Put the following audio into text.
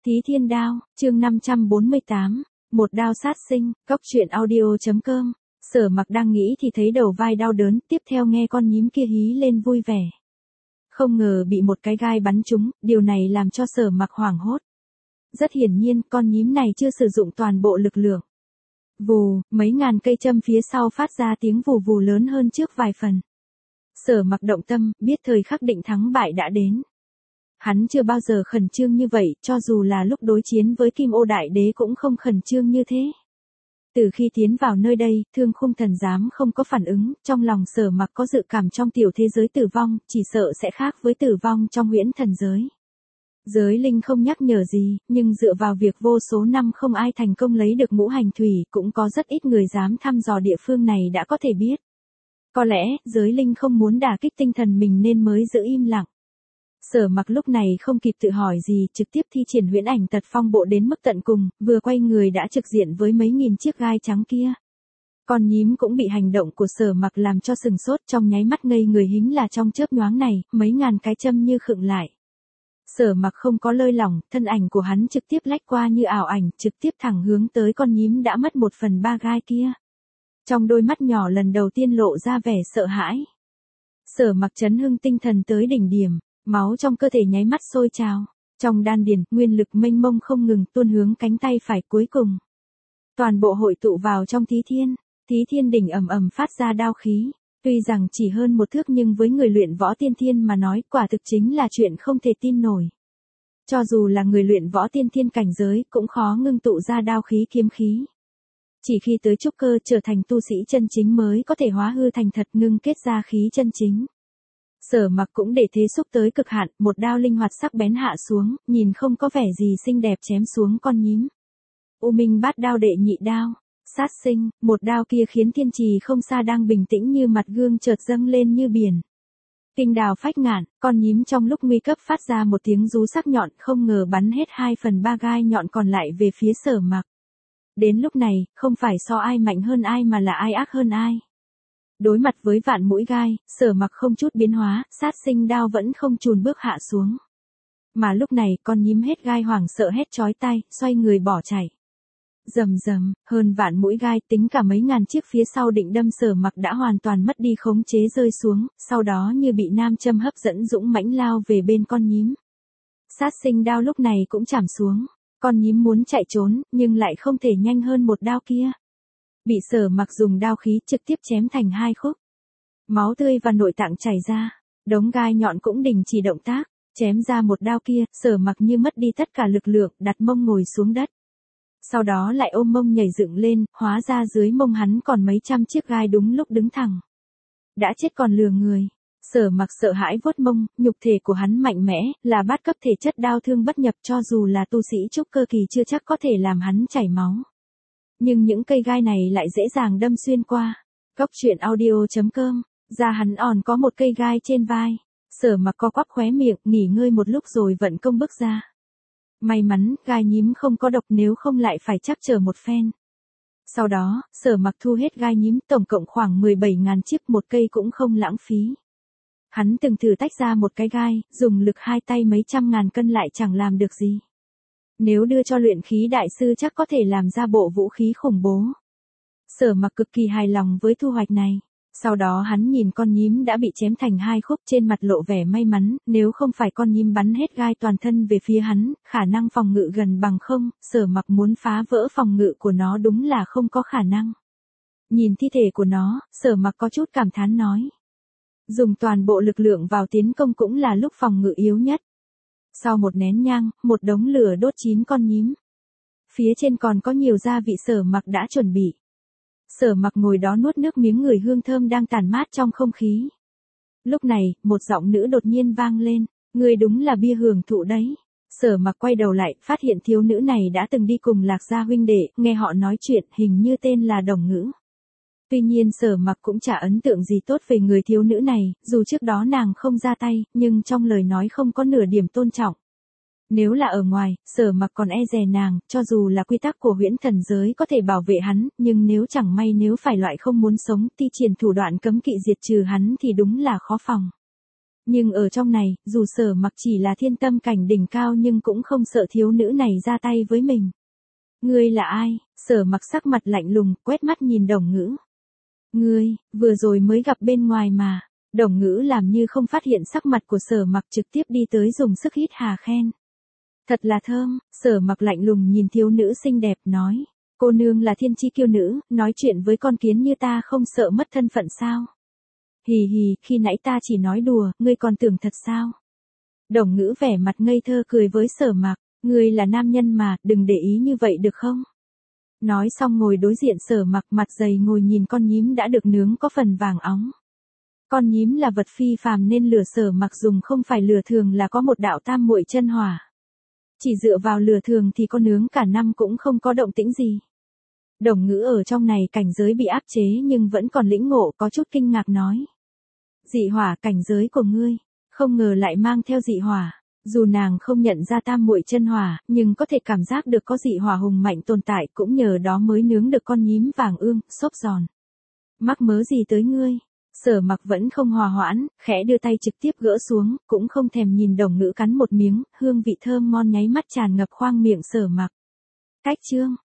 Thí Thiên Đao, chương 548, một đao sát sinh, cóc truyện audio.com. Sở Mặc đang nghĩ thì thấy đầu vai đau đớn, tiếp theo nghe con nhím kia hí lên vui vẻ. Không ngờ bị một cái gai bắn trúng, điều này làm cho Sở Mặc hoảng hốt. Rất hiển nhiên, con nhím này chưa sử dụng toàn bộ lực lượng. Vù, mấy ngàn cây châm phía sau phát ra tiếng vù vù lớn hơn trước vài phần. Sở Mặc động tâm, biết thời khắc định thắng bại đã đến. Hắn chưa bao giờ khẩn trương như vậy, cho dù là lúc đối chiến với Kim Ô Đại Đế cũng không khẩn trương như thế. Từ khi tiến vào nơi đây, Thương Khung Thần Giám không có phản ứng, trong lòng Sở Mặc có dự cảm trong tiểu thế giới tử vong, chỉ sợ sẽ khác với tử vong trong huyễn thần giới. Giới linh không nhắc nhở gì, nhưng dựa vào việc vô số năm không ai thành công lấy được ngũ hành thủy, cũng có rất ít người dám thăm dò địa phương này đã có thể biết. Có lẽ, giới linh không muốn đả kích tinh thần mình nên mới giữ im lặng. Sở Mặc lúc này không kịp tự hỏi gì, trực tiếp thi triển huyễn ảnh tật phong bộ đến mức tận cùng, vừa quay người đã trực diện với mấy nghìn chiếc gai trắng kia. Con nhím cũng bị hành động của Sở Mặc làm cho sừng sốt, trong nháy mắt ngây người, hính là trong chớp nhoáng này, mấy ngàn cái châm như khựng lại. Sở Mặc không có lơi lỏng, thân ảnh của hắn trực tiếp lách qua như ảo ảnh, trực tiếp thẳng hướng tới con nhím đã mất 1/3 gai kia. Trong đôi mắt nhỏ lần đầu tiên lộ ra vẻ sợ hãi. Sở Mặc chấn hưng tinh thần tới đỉnh điểm. Máu trong cơ thể nháy mắt sôi trào, trong đan điền, nguyên lực mênh mông không ngừng tuôn hướng cánh tay phải, cuối cùng. Toàn bộ hội tụ vào trong Thí Thiên đỉnh ầm ầm phát ra đao khí, tuy rằng chỉ hơn 1 thước nhưng với người luyện võ tiên thiên mà nói, quả thực chính là chuyện không thể tin nổi. Cho dù là người luyện võ tiên thiên cảnh giới, cũng khó ngưng tụ ra đao khí kiếm khí. Chỉ khi tới trúc cơ trở thành tu sĩ chân chính mới có thể hóa hư thành thật, ngưng kết ra khí chân chính. Sở Mặc cũng để thế xúc tới cực hạn, một đao linh hoạt sắc bén hạ xuống, nhìn không có vẻ gì xinh đẹp chém xuống con nhím. U Minh Bát Đao đệ nhị đao, sát sinh, một đao kia khiến thiên trì không xa đang bình tĩnh như mặt gương chợt dâng lên như biển. Kinh đào phách ngạn, con nhím trong lúc nguy cấp phát ra một tiếng rú sắc nhọn, không ngờ bắn hết 2/3 gai nhọn còn lại về phía Sở Mặc. Đến lúc này, không phải so ai mạnh hơn ai mà là ai ác hơn ai. Đối mặt với vạn mũi gai, Sở Mặc không chút biến hóa, sát sinh đao vẫn không chùn bước hạ xuống. Mà lúc này, con nhím hết gai hoảng sợ hét chói tai, xoay người bỏ chạy. Rầm rầm, hơn vạn mũi gai, tính cả mấy ngàn chiếc phía sau định đâm Sở Mặc đã hoàn toàn mất đi khống chế rơi xuống, sau đó như bị nam châm hấp dẫn dũng mãnh lao về bên con nhím. Sát sinh đao lúc này cũng chạm xuống, con nhím muốn chạy trốn, nhưng lại không thể nhanh hơn một đao kia. Bị Sở Mặc dùng đao khí trực tiếp chém thành 2 khúc. Máu tươi và nội tạng chảy ra, đống gai nhọn cũng đình chỉ động tác, chém ra một đao kia, Sở Mặc như mất đi tất cả lực lượng, đặt mông ngồi xuống đất. Sau đó lại ôm mông nhảy dựng lên, hóa ra dưới mông hắn còn mấy trăm chiếc gai đúng lúc đứng thẳng. Đã chết còn lừa người. Sở Mặc sợ hãi vuốt mông, nhục thể của hắn mạnh mẽ, là bát cấp thể chất đao thương bất nhập, cho dù là tu sĩ trúc cơ kỳ chưa chắc có thể làm hắn chảy máu. Nhưng những cây gai này lại dễ dàng đâm xuyên qua. Cóc truyện audio.com, da hắn còn có một cây gai trên vai. Sở Mặc co quắp khóe miệng, nghỉ ngơi một lúc rồi vận công bước ra. May mắn, gai nhím không có độc, nếu không lại phải trắc trở một phen. Sau đó, Sở Mặc thu hết gai nhím, tổng cộng khoảng 17.000 chiếc, một cây cũng không lãng phí. Hắn từng thử tách ra một cái gai, dùng lực 2 tay mấy trăm ngàn cân lại chẳng làm được gì. Nếu đưa cho luyện khí đại sư chắc có thể làm ra bộ vũ khí khủng bố. Sở Mặc cực kỳ hài lòng với thu hoạch này. Sau đó hắn nhìn con nhím đã bị chém thành 2 khúc, trên mặt lộ vẻ may mắn, nếu không phải con nhím bắn hết gai toàn thân về phía hắn, khả năng phòng ngự gần bằng không, Sở Mặc muốn phá vỡ phòng ngự của nó đúng là không có khả năng. Nhìn thi thể của nó, Sở Mặc có chút cảm thán nói. Dùng toàn bộ lực lượng vào tiến công cũng là lúc phòng ngự yếu nhất. Sau một nén nhang, một đống lửa đốt chín con nhím. Phía trên còn có nhiều gia vị Sở Mặc đã chuẩn bị. Sở Mặc ngồi đó nuốt nước miếng ngửi hương thơm đang tản mát trong không khí. Lúc này, một giọng nữ đột nhiên vang lên, người đúng là bia hưởng thụ đấy. Sở Mặc quay đầu lại, phát hiện thiếu nữ này đã từng đi cùng Lạc gia huynh đệ, nghe họ nói chuyện, hình như tên là Đồng Ngữ. Tuy nhiên Sở Mặc cũng chả ấn tượng gì tốt về người thiếu nữ này, dù trước đó nàng không ra tay, nhưng trong lời nói không có nửa điểm tôn trọng. Nếu là ở ngoài, Sở Mặc còn e dè nàng, cho dù là quy tắc của huyễn thần giới có thể bảo vệ hắn, nhưng nếu chẳng may nếu phải loại không muốn sống, thi triển thủ đoạn cấm kỵ diệt trừ hắn thì đúng là khó phòng. Nhưng ở trong này, dù Sở Mặc chỉ là thiên tâm cảnh đỉnh cao nhưng cũng không sợ thiếu nữ này ra tay với mình. Ngươi là ai? Sở Mặc sắc mặt lạnh lùng, quét mắt nhìn Đồng Ngữ. Ngươi, vừa rồi mới gặp bên ngoài mà. Đồng Ngữ làm như không phát hiện sắc mặt của Sở Mặc, trực tiếp đi tới dùng sức hít hà khen. Thật là thơm. Sở Mặc lạnh lùng nhìn thiếu nữ xinh đẹp nói. Cô nương là thiên chi kiêu nữ, nói chuyện với con kiến như ta không sợ mất thân phận sao? Hì hì, khi nãy ta chỉ nói đùa, ngươi còn tưởng thật sao? Đồng Ngữ vẻ mặt ngây thơ cười với Sở Mặc. Ngươi là nam nhân mà, đừng để ý như vậy được không? Nói xong ngồi đối diện Sở Mặc, mặt dày ngồi nhìn con nhím đã được nướng có phần vàng óng. Con nhím là vật phi phàm nên lửa Sở Mặc dùng không phải lửa thường là có một đạo tam muội chân hỏa. Chỉ dựa vào lửa thường thì con nướng cả năm cũng không có động tĩnh gì. Đồng Ngữ ở trong này cảnh giới bị áp chế nhưng vẫn còn lĩnh ngộ, có chút kinh ngạc nói. Dị hỏa cảnh giới của ngươi, không ngờ lại mang theo dị hỏa. Dù nàng không nhận ra tam muội chân hỏa, nhưng có thể cảm giác được có dị hỏa hùng mạnh tồn tại, cũng nhờ đó mới nướng được con nhím vàng ương, xốp giòn. Mắc mớ gì tới ngươi? Sở Mặc vẫn không hòa hoãn, khẽ đưa tay trực tiếp gỡ xuống, cũng không thèm nhìn Đồng Ngữ cắn một miếng, hương vị thơm ngon nháy mắt tràn ngập khoang miệng Sở Mặc. Cách chương